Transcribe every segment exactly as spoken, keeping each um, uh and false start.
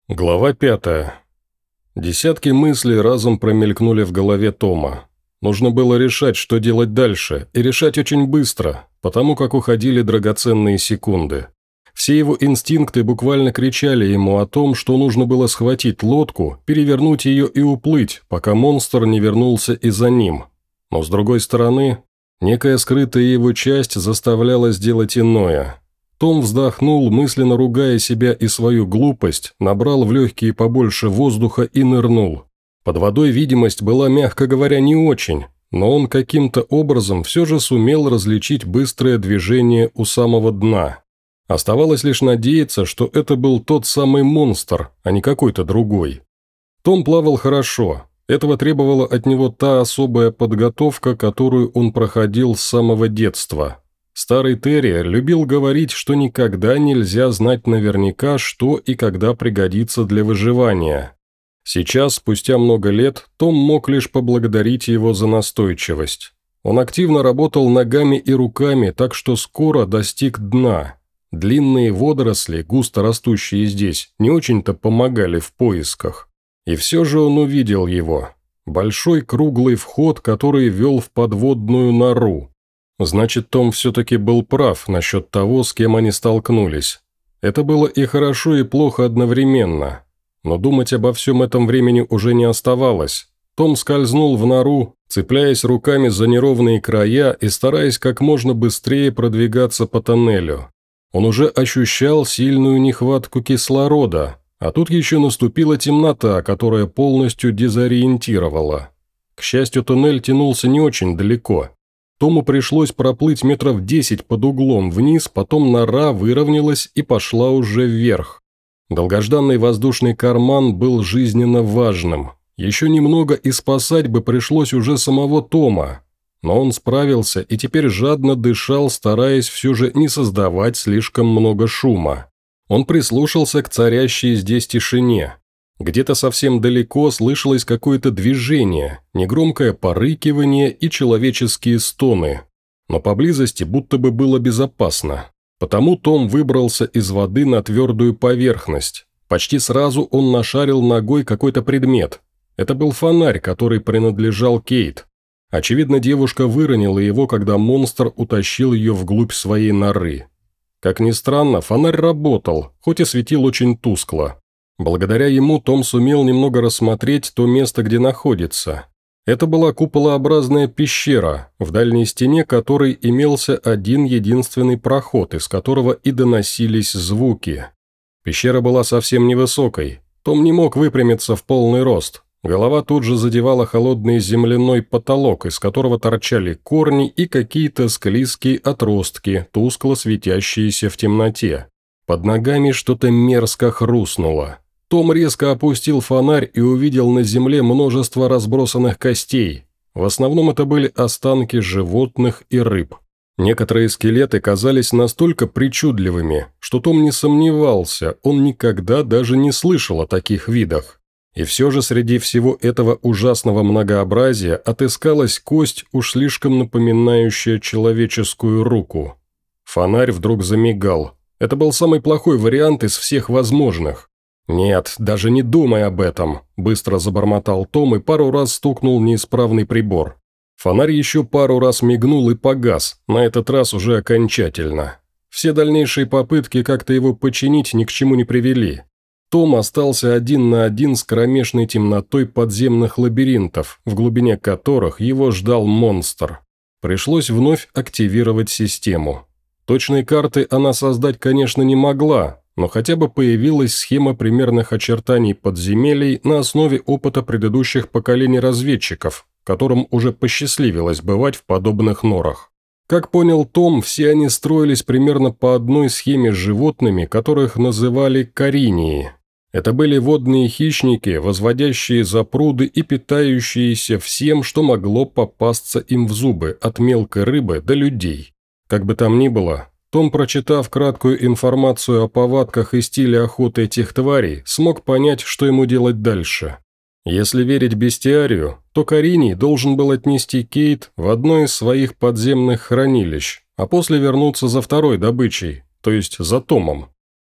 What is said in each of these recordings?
Глава пятая. Десятки мыслей разом промелькнули в голове Тома. Нужно было решать, что делать дальше, и решать очень быстро, потому как уходили драгоценные секунды. Все его инстинкты буквально кричали ему о том, что нужно было схватить лодку, перевернуть ее и уплыть, пока монстр не вернулся и за ним. Но с другой стороны, некая скрытая его часть заставляла сделать иное. Том вздохнул, мысленно ругая себя и свою глупость, набрал в легкие побольше воздуха и нырнул. Под водой видимость была, мягко говоря, не очень, но он каким-то образом все же сумел различить быстрое движение у самого дна. Оставалось лишь надеяться, что это был тот самый монстр, а не какой-то другой. Том плавал хорошо, этого требовала от него та особая подготовка, которую он проходил с самого детства. Старый терриер любил говорить, что никогда нельзя знать наверняка, что и когда пригодится для выживания. Сейчас, спустя много лет, Том мог лишь поблагодарить его за настойчивость. Он активно работал ногами и руками, так что скоро достиг дна. Длинные водоросли, густо растущие здесь, не очень-то помогали в поисках. И все же он увидел его. Большой круглый вход, который вел в подводную нору. Значит, Том все-таки был прав насчет того, с кем они столкнулись. Это было и хорошо, и плохо одновременно. Но думать обо всем этом времени уже не оставалось. Том скользнул в нору, цепляясь руками за неровные края и стараясь как можно быстрее продвигаться по тоннелю. Он уже ощущал сильную нехватку кислорода, а тут еще наступила темнота, которая полностью дезориентировала. К счастью, туннель тянулся не очень далеко. Тому пришлось проплыть метров десять под углом вниз, потом нора выровнялась и пошла уже вверх. Долгожданный воздушный карман был жизненно важным. Еще немного и спасать бы пришлось уже самого Тома. Но он справился и теперь жадно дышал, стараясь все же не создавать слишком много шума. Он прислушался к царящей здесь тишине. Где-то совсем далеко слышалось какое-то движение, негромкое порыкивание и человеческие стоны. Но поблизости будто бы было безопасно. Потому Том выбрался из воды на твердую поверхность. Почти сразу он нашарил ногой какой-то предмет. Это был фонарь, который принадлежал Кейт. Очевидно, девушка выронила его, когда монстр утащил ее вглубь своей норы. Как ни странно, фонарь работал, хоть и светил очень тускло. Благодаря ему Том сумел немного рассмотреть то место, где находится. Это была куполообразная пещера, в дальней стене которой имелся один единственный проход, из которого и доносились звуки. Пещера была совсем невысокой. Том не мог выпрямиться в полный рост. Голова тут же задевала холодный земляной потолок, из которого торчали корни и какие-то склизкие отростки, тускло светящиеся в темноте. Под ногами что-то мерзко хрустнуло. Том резко опустил фонарь и увидел на земле множество разбросанных костей. В основном это были останки животных и рыб. Некоторые скелеты казались настолько причудливыми, что Том не сомневался, он никогда даже не слышал о таких видах. И все же среди всего этого ужасного многообразия отыскалась кость, уж слишком напоминающая человеческую руку. Фонарь вдруг замигал. Это был самый плохой вариант из всех возможных. «Нет, даже не думай об этом», – быстро забормотал Том и пару раз стукнул неисправный прибор. Фонарь еще пару раз мигнул и погас, на этот раз уже окончательно. Все дальнейшие попытки как-то его починить ни к чему не привели. Том остался один на один с кромешной темнотой подземных лабиринтов, в глубине которых его ждал монстр. Пришлось вновь активировать систему. Точной карты она создать, конечно, не могла, но хотя бы появилась схема примерных очертаний подземелий на основе опыта предыдущих поколений разведчиков, которым уже посчастливилось бывать в подобных норах. Как понял Том, все они строились примерно по одной схеме с животными, которых называли каринии. Это были водные хищники, возводящие запруды и питающиеся всем, что могло попасться им в зубы, от мелкой рыбы до людей. Как бы там ни было, Том, прочитав краткую информацию о повадках и стиле охоты этих тварей, смог понять, что ему делать дальше. Если верить бестиарию, то Кариний должен был отнести Кейт в одно из своих подземных хранилищ, а после вернуться за второй добычей, то есть за Томом.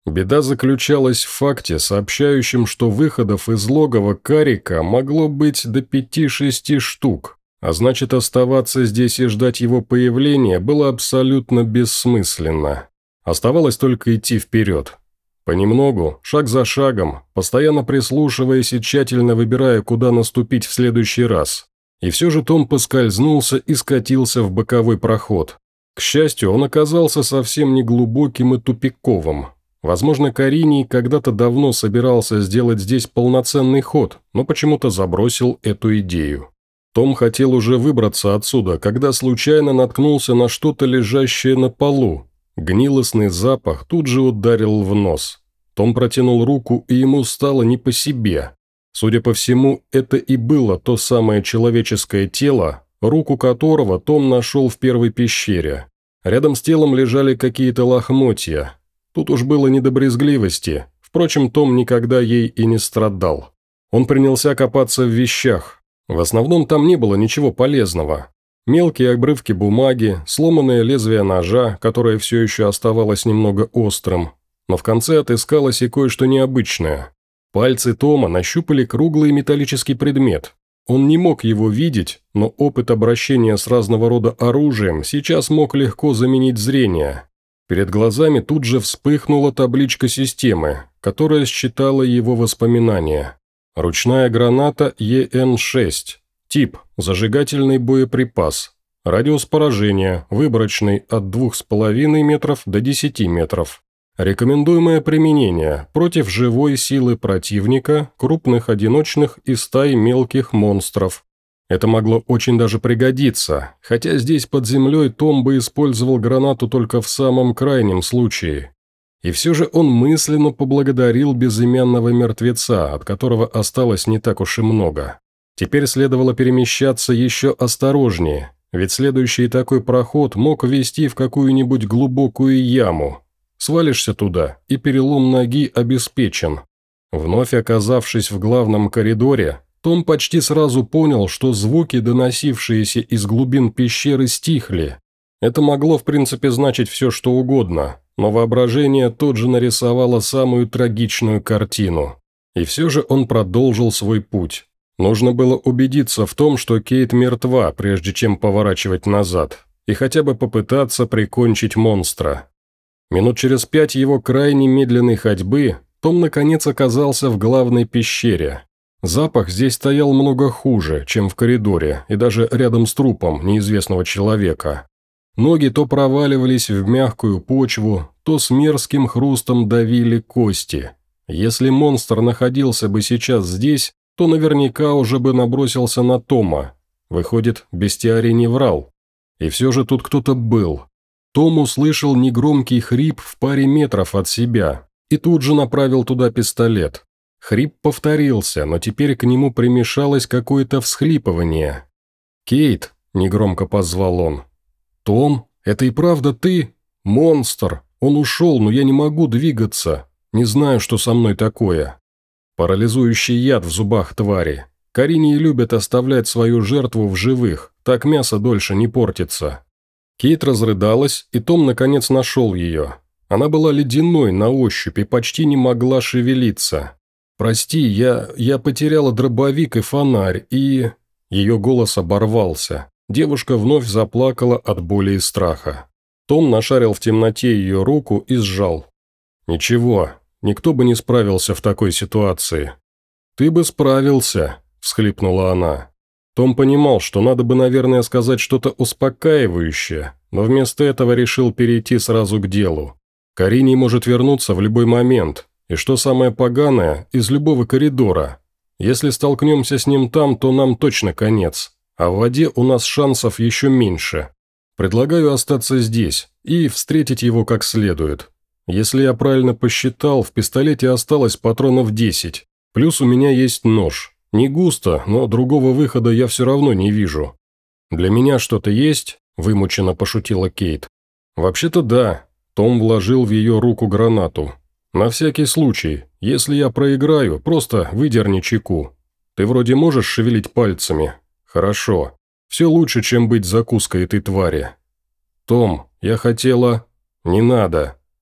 Беда заключалась в факте, сообщающем, что выходов из логова Карика могло быть до пяти-шести штук, а значит, оставаться здесь и ждать его появления было абсолютно бессмысленно. Оставалось только идти вперед. Понемногу, шаг за шагом, постоянно прислушиваясь и тщательно выбирая, куда наступить в следующий раз. И все же Том поскользнулся и скатился в боковой проход. К счастью, он оказался совсем не глубоким и тупиковым. Возможно, Кариний когда-то давно собирался сделать здесь полноценный ход, но почему-то забросил эту идею. Том хотел уже выбраться отсюда, когда случайно наткнулся на что-то, лежащее на полу. Гнилостный запах тут же ударил в нос. Том протянул руку, и ему стало не по себе. Судя по всему, это и было то самое человеческое тело, руку которого Том нашел в первой пещере. Рядом с телом лежали какие-то лохмотья. Тут уж было не до брезгливости, впрочем, Том никогда ей и не страдал. Он принялся копаться в вещах. В основном там не было ничего полезного. Мелкие обрывки бумаги, сломанное лезвие ножа, которое все еще оставалось немного острым. Но в конце отыскалось и кое-что необычное. Пальцы Тома нащупали круглый металлический предмет. Он не мог его видеть, но опыт обращения с разного рода оружием сейчас мог легко заменить зрение. Перед глазами тут же вспыхнула табличка системы, которая считала его воспоминания. Ручная граната Е Н шесть. Тип – зажигательный боеприпас. Радиус поражения – выборочный от двух с половиной метров до десяти метров. Рекомендуемое применение – против живой силы противника, крупных одиночных и стай мелких монстров. Это могло очень даже пригодиться, хотя здесь под землей Том бы использовал гранату только в самом крайнем случае. И все же он мысленно поблагодарил безымянного мертвеца, от которого осталось не так уж и много. Теперь следовало перемещаться еще осторожнее, ведь следующий такой проход мог вести в какую-нибудь глубокую яму. Свалишься туда, и перелом ноги обеспечен. Вновь оказавшись в главном коридоре, Том почти сразу понял, что звуки, доносившиеся из глубин пещеры, стихли. Это могло, в принципе, значить все, что угодно, но воображение тут же нарисовало самую трагичную картину. И все же он продолжил свой путь. Нужно было убедиться в том, что Кейт мертва, прежде чем поворачивать назад, и хотя бы попытаться прикончить монстра. Минут через пять его крайне медленной ходьбы Том наконец оказался в главной пещере. Запах здесь стоял много хуже, чем в коридоре, и даже рядом с трупом неизвестного человека. Ноги то проваливались в мягкую почву, то с мерзким хрустом давили кости. Если монстр находился бы сейчас здесь, то наверняка уже бы набросился на Тома. Выходит, бестиарий не врал. И все же тут кто-то был. Том услышал негромкий хрип в паре метров от себя и тут же направил туда пистолет. Хрип повторился, но теперь к нему примешалось какое-то всхлипывание. «Кейт», – негромко позвал он. «Том, это и правда ты? Монстр! Он ушел, но я не могу двигаться. Не знаю, что со мной такое». Парализующий яд в зубах твари. Каринии любят оставлять свою жертву в живых, так мясо дольше не портится. Кейт разрыдалась, и Том наконец нашел ее. Она была ледяной на ощупь и почти не могла шевелиться. «Прости, я... я потеряла дробовик и фонарь, и...» Ее голос оборвался. Девушка вновь заплакала от боли и страха. Том нашарил в темноте ее руку и сжал. «Ничего, никто бы не справился в такой ситуации». «Ты бы справился», – всхлипнула она. Том понимал, что надо бы, наверное, сказать что-то успокаивающее, но вместо этого решил перейти сразу к делу. Кариний может вернуться в любой момент, и что самое поганое, из любого коридора. Если столкнемся с ним там, то нам точно конец, а в воде у нас шансов еще меньше. Предлагаю остаться здесь и встретить его как следует. Если я правильно посчитал, в пистолете осталось патронов десять, плюс у меня есть нож. Не густо, но другого выхода я все равно не вижу. Для меня что-то есть?» – вымученно пошутила Кейт. «Вообще-то да». Том вложил в ее руку гранату. «На всякий случай, если я проиграю, просто выдерни чеку. Ты вроде можешь шевелить пальцами? Хорошо. Все лучше, чем быть закуской этой твари». «Том, я хотела...» «Не надо».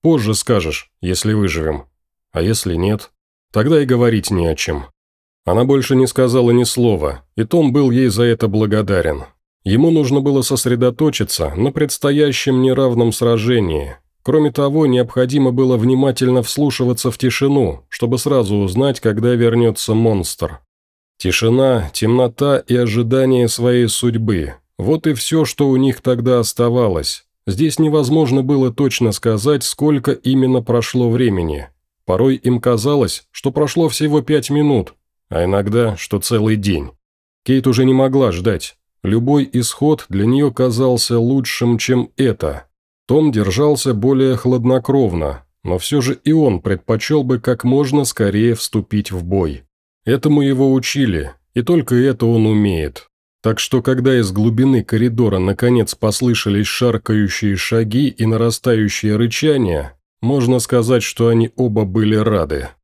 Позже скажешь, если выживем. А если нет? Тогда и говорить не о чем». Она больше не сказала ни слова, и Том был ей за это благодарен. Ему нужно было сосредоточиться на предстоящем неравном сражении. Кроме того, необходимо было внимательно вслушиваться в тишину, чтобы сразу узнать, когда вернется монстр. Тишина, темнота и ожидание своей судьбы – вот и все, что у них тогда оставалось. Здесь невозможно было точно сказать, сколько именно прошло времени. Порой им казалось, что прошло всего пять минут, а иногда, что целый день. Кейт уже не могла ждать. Любой исход для нее казался лучшим, чем это. Том держался более хладнокровно, но все же и он предпочел бы как можно скорее вступить в бой. Этому его учили, и только это он умеет. Так что, когда из глубины коридора наконец послышались шаркающие шаги и нарастающее рычание, можно сказать, что они оба были рады.